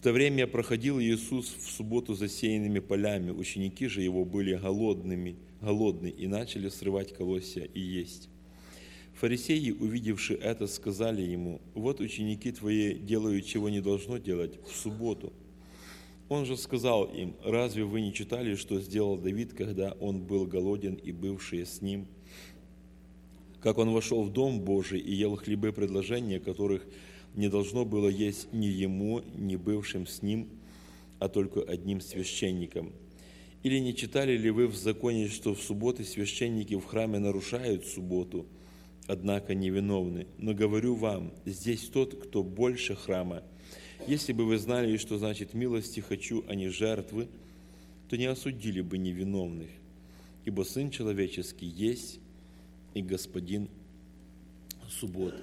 то время проходил Иисус в субботу засеянными полями. Ученики же его были голодны и начали срывать колосья и есть. Фарисеи, увидевши это, сказали ему: «Вот ученики твои делают, чего не должно делать, в субботу». Он же сказал им: «Разве вы не читали, что сделал Давид, когда он был голоден и бывшие с ним? Как он вошел в Дом Божий и ел хлебы предложения, которых не должно было есть ни ему, ни бывшим с ним, а только одним священником? Или не читали ли вы в законе, что в субботы священники в храме нарушают субботу, однако невиновны? Но говорю вам, здесь тот, кто больше храма. Если бы вы знали, что значит милости хочу, а не жертвы, то не осудили бы невиновных. Ибо Сын Человеческий есть и Господин субботы».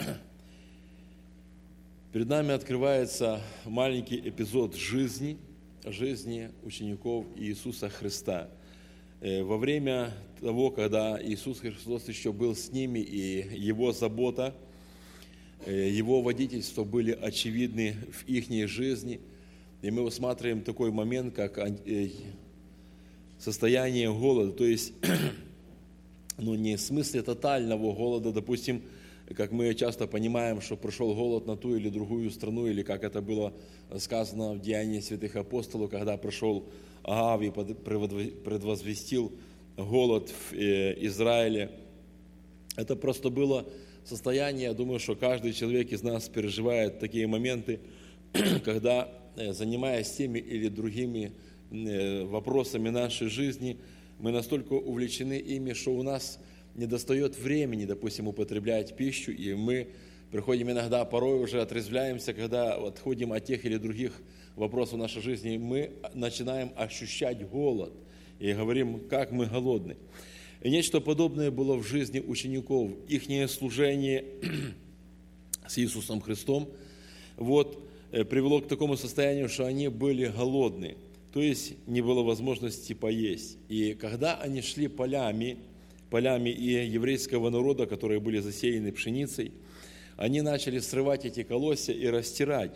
Перед нами открывается маленький эпизод жизни учеников Иисуса Христа. Во время того, когда Иисус Христос еще был с ними, и Его забота, Его водительство были очевидны в их жизни, и мы усматриваем такой момент, как состояние голода, то есть не в смысле тотального голода, допустим, как мы часто понимаем, что пришел голод на ту или другую страну, или как это было сказано в Деянии святых апостолов, когда пришел Агав и предвозвестил голод в Израиле. Это просто было состояние, я думаю, что каждый человек из нас переживает такие моменты, когда, занимаясь теми или другими вопросами нашей жизни, мы настолько увлечены ими, что у нас недостает времени, допустим, употреблять пищу, и мы приходим иногда, порой уже отрезвляемся, когда отходим от тех или других вопросов нашей жизни, мы начинаем ощущать голод и говорим, как мы голодны. И нечто подобное было в жизни учеников. Ихнее служение с Иисусом Христом привело к такому состоянию, что они были голодны, то есть не было возможности поесть. И когда они шли полями и еврейского народа, которые были засеяны пшеницей, они начали срывать эти колосья и растирать,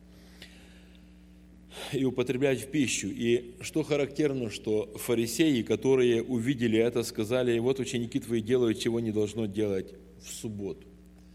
и употреблять в пищу. И что характерно, что фарисеи, которые увидели это, сказали: «Вот ученики твои делают, чего не должно делать в субботу».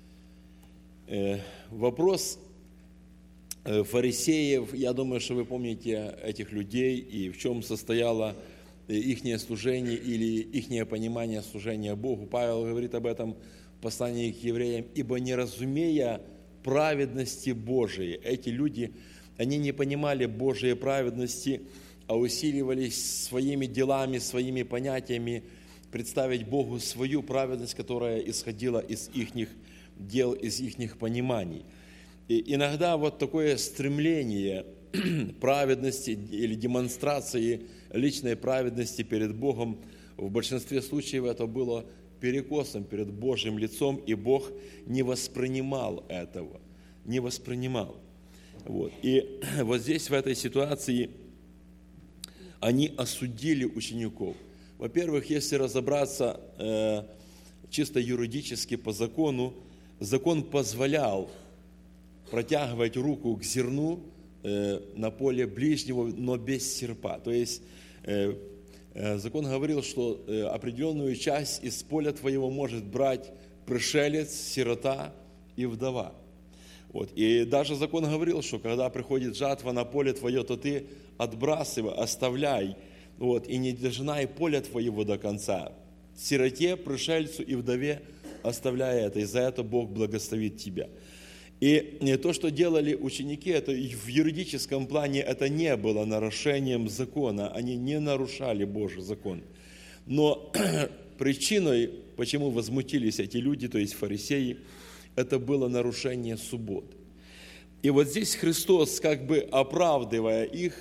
Вопрос фарисеев, я думаю, что вы помните этих людей, и в чем состояло ихнее служение или ихнее понимание служения Богу. Павел говорит об этом в послании к евреям: «Ибо не разумея праведности Божией». Эти люди, они не понимали Божией праведности, а усиливались своими делами, своими понятиями представить Богу свою праведность, которая исходила из ихних дел, из ихних пониманий. И иногда такое стремление праведности или демонстрации личной праведности перед Богом, в большинстве случаев это было перекосом перед Божьим лицом, и Бог не воспринимал этого, не воспринимал. И здесь, в этой ситуации, они осудили учеников. Во-первых, если разобраться чисто юридически по закону, закон позволял протягивать руку к зерну на поле ближнего, но без серпа. То есть закон говорил, что определенную часть из поля твоего может брать пришелец, сирота и вдова. И даже закон говорил, что когда приходит жатва на поле твое, то ты отбрасывай, оставляй, и не дожинай поле твоего до конца. Сироте, пришельцу и вдове оставляй это, и за это Бог благословит тебя. И то, что делали ученики, это в юридическом плане это не было нарушением закона, они не нарушали Божий закон. Но причиной, почему возмутились эти люди, то есть фарисеи, это было нарушение субботы. И здесь Христос, как бы оправдывая их,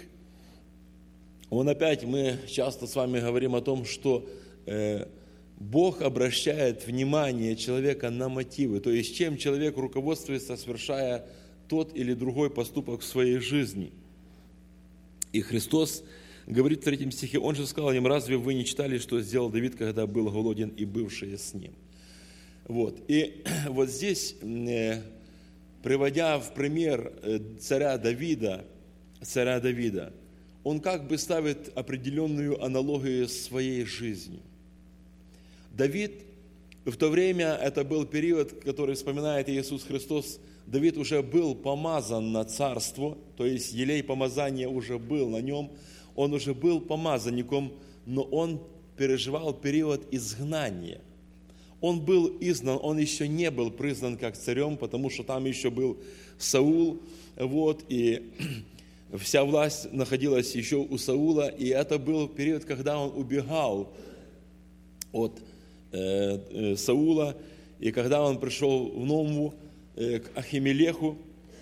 мы часто с вами говорим о том, что Бог обращает внимание человека на мотивы, то есть чем человек руководствуется, совершая тот или другой поступок в своей жизни. И Христос говорит в 3 стихе, Он же сказал им: «Разве вы не читали, что сделал Давид, когда был голоден и бывшие с ним?» И здесь, приводя в пример царя Давида, царя Давида, он как бы ставит определенную аналогию с своей жизнью. Давид, в то время это был период, который вспоминает Иисус Христос, Давид уже был помазан на царство, то есть елей помазания уже был на нем, он уже был помазанником, но он переживал период изгнания. Он был изгнан, он еще не был признан как царем, потому что там еще был Саул, и вся власть находилась еще у Саула, и это был период, когда он убегал от Саула, и когда он пришел в Номву к Ахимелеху,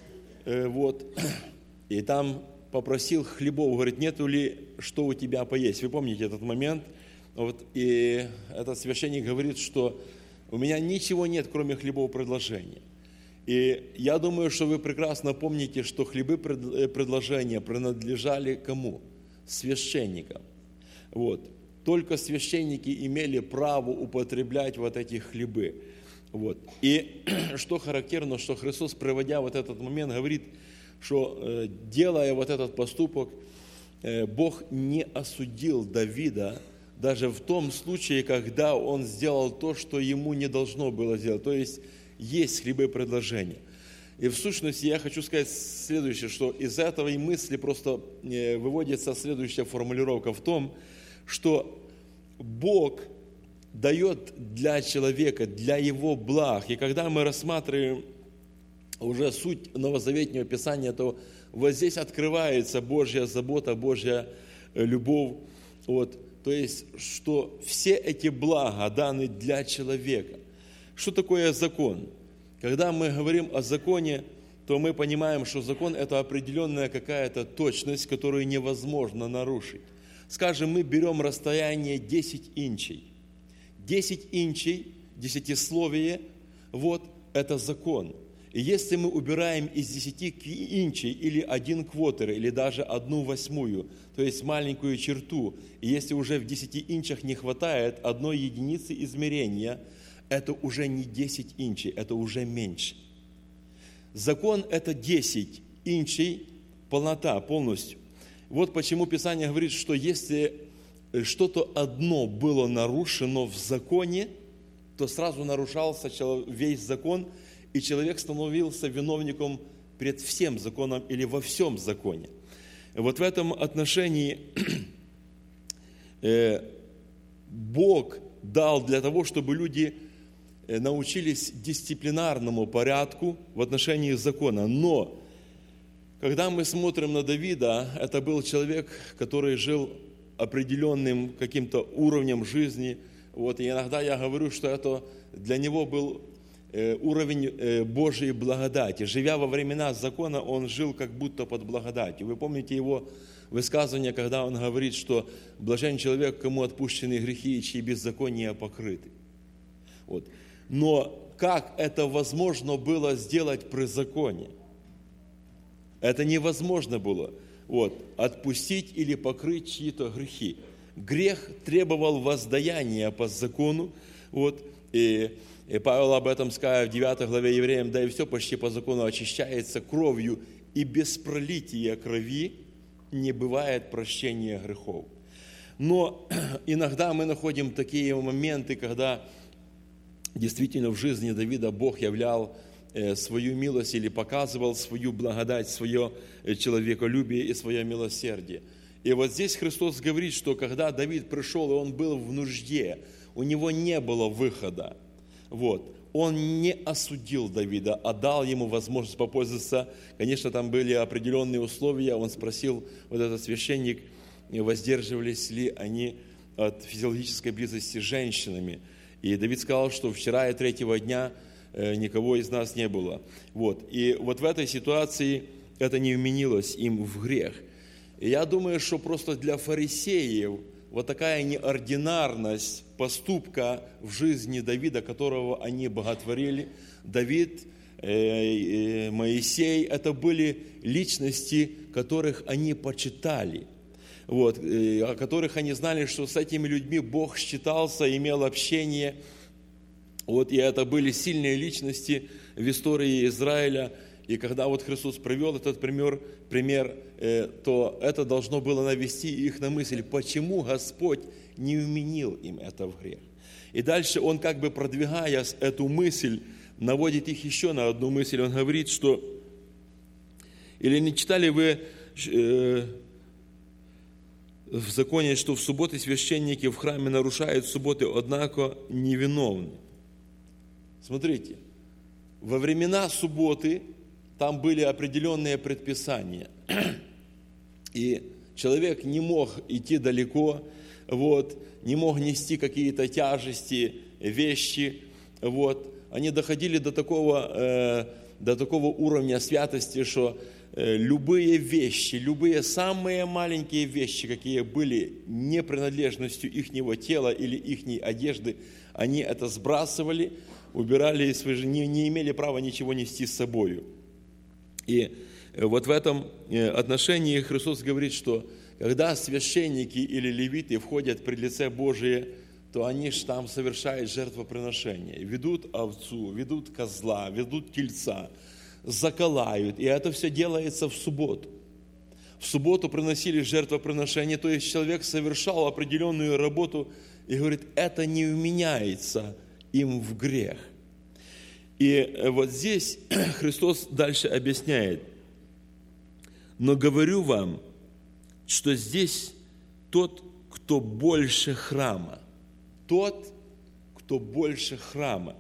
и там попросил хлебов, говорит, нету ли что у тебя поесть. Вы помните этот момент? И этот священник говорит, что у меня ничего нет, кроме хлебов предложения. И я думаю, что вы прекрасно помните, что хлебы предложения принадлежали кому? Священникам. Только священники имели право употреблять эти хлебы. И что характерно, что Христос, проводя этот момент, говорит, что делая этот поступок, Бог не осудил Давида даже в том случае, когда он сделал то, что ему не должно было сделать. То есть хлебы предложения. И в сущности я хочу сказать следующее, что из этой мысли просто выводится следующая формулировка в том, что Бог дает для человека, для его благ. И когда мы рассматриваем уже суть новозаветнего Писания, то здесь открывается Божья забота, Божья любовь. То есть, что все эти блага даны для человека. Что такое закон? Когда мы говорим о законе, то мы понимаем, что закон – это определенная какая-то точность, которую невозможно нарушить. Скажем, мы берем расстояние 10 инчей. 10 инчей, десятисловие, это закон. И если мы убираем из 10 инчей или 1 квотер, или даже 1/8, то есть маленькую черту, и если уже в 10 инчах не хватает 1 единицы измерения, это уже не 10 инчей, это уже меньше. Закон – это 10 инчей, полнота полностью. Почему Писание говорит, что если что-то одно было нарушено в законе, то сразу нарушался весь закон, и человек становился виновником пред всем законом или во всем законе. В этом отношении Бог дал для того, чтобы люди научились дисциплинарному порядку в отношении закона. Но когда мы смотрим на Давида, это был человек, который жил определенным каким-то уровнем жизни. И иногда я говорю, что это для него был уровень Божьей благодати. Живя во времена закона, он жил как будто под благодатью. Вы помните его высказывание, когда он говорит, что блажен человек, кому отпущены грехи и чьи беззакония покрыты. Но как это возможно было сделать при законе? Это невозможно было. Отпустить или покрыть чьи-то грехи. Грех требовал воздаяния по закону. И Павел об этом сказал в 9 главе Евреям, да и все почти по закону очищается кровью, и без пролития крови не бывает прощения грехов. Но иногда мы находим такие моменты, когда действительно в жизни Давида Бог являл свою милость или показывал свою благодать, свое человеколюбие и свое милосердие. И здесь Христос говорит, что когда Давид пришел, и он был в нужде, у него не было выхода. Он не осудил Давида, а дал ему возможность попользоваться. Конечно, там были определенные условия. Он спросил, этот священник, воздерживались ли они от физиологической близости с женщинами. И Давид сказал, что вчера и 3-го дня никого из нас не было. И в этой ситуации это не вменилось им в грех. И я думаю, что просто для фарисеев такая неординарность поступка в жизни Давида, которого они боготворили, Давид, Моисей, это были личности, которых они почитали, о которых они знали, что с этими людьми Бог считался, имел общение. И это были сильные личности в истории Израиля. И когда вот Христос привел этот пример, то это должно было навести их на мысль, почему Господь не вменил им это в грех. И дальше Он, как бы продвигая эту мысль, наводит их еще на одну мысль. Он говорит, что, или не читали вы в законе, что в субботы священники в храме нарушают субботы, однако невиновны. Смотрите, во времена субботы там были определенные предписания. И человек не мог идти далеко, не мог нести какие-то тяжести, вещи. Они доходили до такого уровня святости, что любые вещи, любые самые маленькие вещи, какие были не принадлежностью ихнего тела или ихней одежды, они это сбрасывали, убирали, не имели права ничего нести с собою. И вот в этом отношении Христос говорит, что когда священники или левиты входят пред лице Божие, то они же там совершают жертвоприношение, ведут овцу, ведут козла, ведут тельца, заколают, и это все делается в субботу. В субботу приносили жертвоприношение, то есть человек совершал определенную работу и говорит, это не вменяется им в грех. И вот здесь Христос дальше объясняет, но говорю вам, что здесь тот, кто больше храма. Тот, кто больше храма.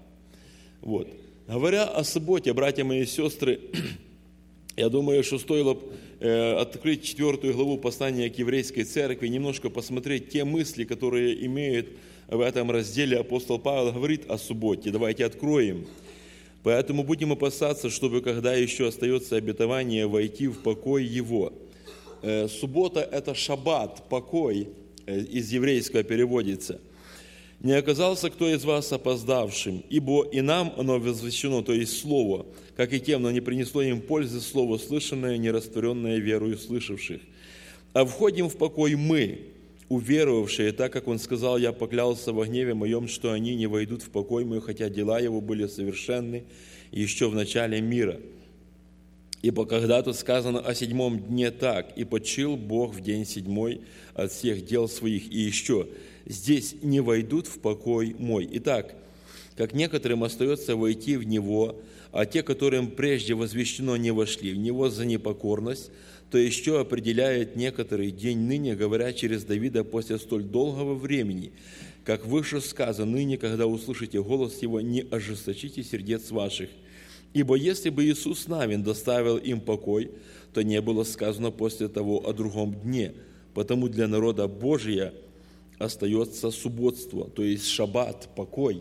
Говоря о субботе, братья мои и сестры, я думаю, что стоило открыть 4 главу послания к еврейской церкви, немножко посмотреть те мысли, которые имеют в этом разделе апостол Павел говорит о субботе. Давайте откроем. Поэтому будем опасаться, чтобы, когда еще остается обетование, войти в покой его. Суббота – это шаббат, покой, из еврейского переводится. «Не оказался кто из вас опоздавшим, ибо и нам оно возвещено, то есть слово, как и тем, но не принесло им пользы слово слышанное, не растворенное верою слышавших. А входим в покой мы, уверовавшие, так как он сказал, я поклялся во гневе моем, что они не войдут в покой мой, хотя дела его были совершенны еще в начале мира. Ибо когда-то сказано о 7 дне так, и почил Бог в день 7 от всех дел своих, и еще здесь не войдут в покой мой. Итак, как некоторым остается войти в него, а те, которым прежде возвещено, не вошли в него за непокорность, то еще определяет некоторый день ныне, говоря через Давида после столь долгого времени, как выше сказано, ныне, когда услышите голос его, не ожесточите сердец ваших. Ибо если бы Иисус Навин доставил им покой, то не было сказано после того о другом дне, потому для народа Божия остается субботство, то есть шаббат, покой.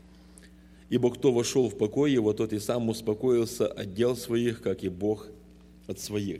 Ибо кто вошел в покой его, тот и сам успокоился от дел своих, как и Бог от своих».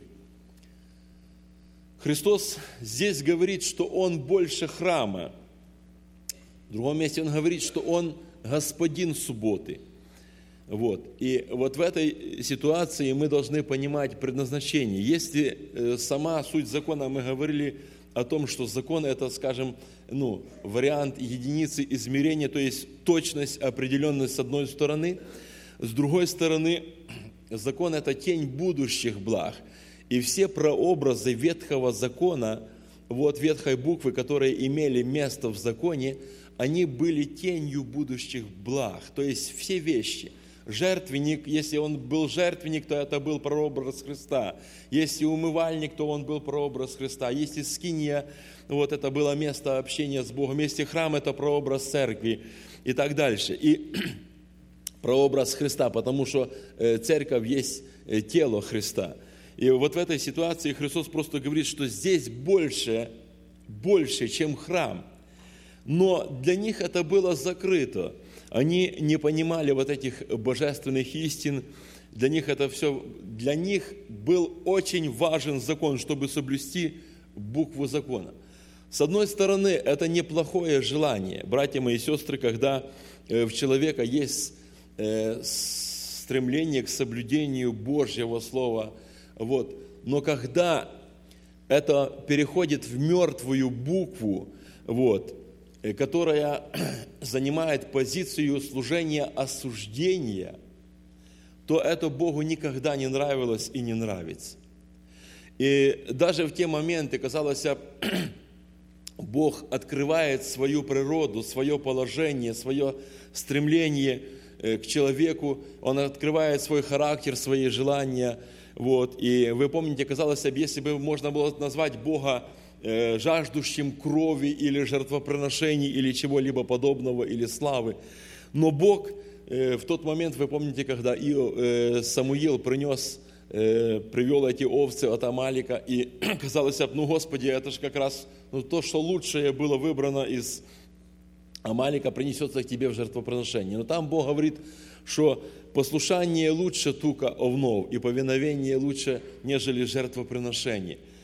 Христос здесь говорит, что Он больше храма. В другом месте Он говорит, что Он господин субботы. И вот в этой ситуации мы должны понимать предназначение. Если сама суть закона, мы говорили о том, что закон – это, скажем, вариант единицы измерения, то есть точность, определенность с одной стороны. С другой стороны, закон – это тень будущих благ. И все прообразы ветхого закона, ветхой буквы, которые имели место в законе, они были тенью будущих благ. То есть все вещи. Жертвенник, если он был жертвенник, то это был прообраз Христа. Если умывальник, то он был прообраз Христа. Если скинья, это было место общения с Богом. Если храм, это прообраз церкви и так дальше. И прообраз Христа, потому что церковь есть тело Христа. И вот в этой ситуации Христос просто говорит, что здесь больше, чем храм. Но для них это было закрыто. Они не понимали вот этих божественных истин. Для них был очень важен закон, чтобы соблюсти букву закона. С одной стороны, это неплохое желание, братья мои и сестры, когда в человека есть стремление к соблюдению Божьего Слова. Но когда это переходит в мертвую букву, которая занимает позицию служения осуждения, то это Богу никогда не нравилось и не нравится. И даже в те моменты, казалось, Бог открывает свою природу, свое положение, свое стремление к человеку, Он открывает свой характер, свои желания. Вот. И вы помните, казалось, если бы можно было назвать Бога жаждущим крови или жертвоприношений, или чего-либо подобного, или славы. Но Бог в тот момент, вы помните, когда Самуил привел эти овцы от Амалика, и казалось, Господи, это же как раз то, что лучшее было выбрано из Амалика, принесется к тебе в жертвоприношение. Но там Бог говорит, что послушание лучше тука овнов, и повиновение лучше, нежели жертвоприношение.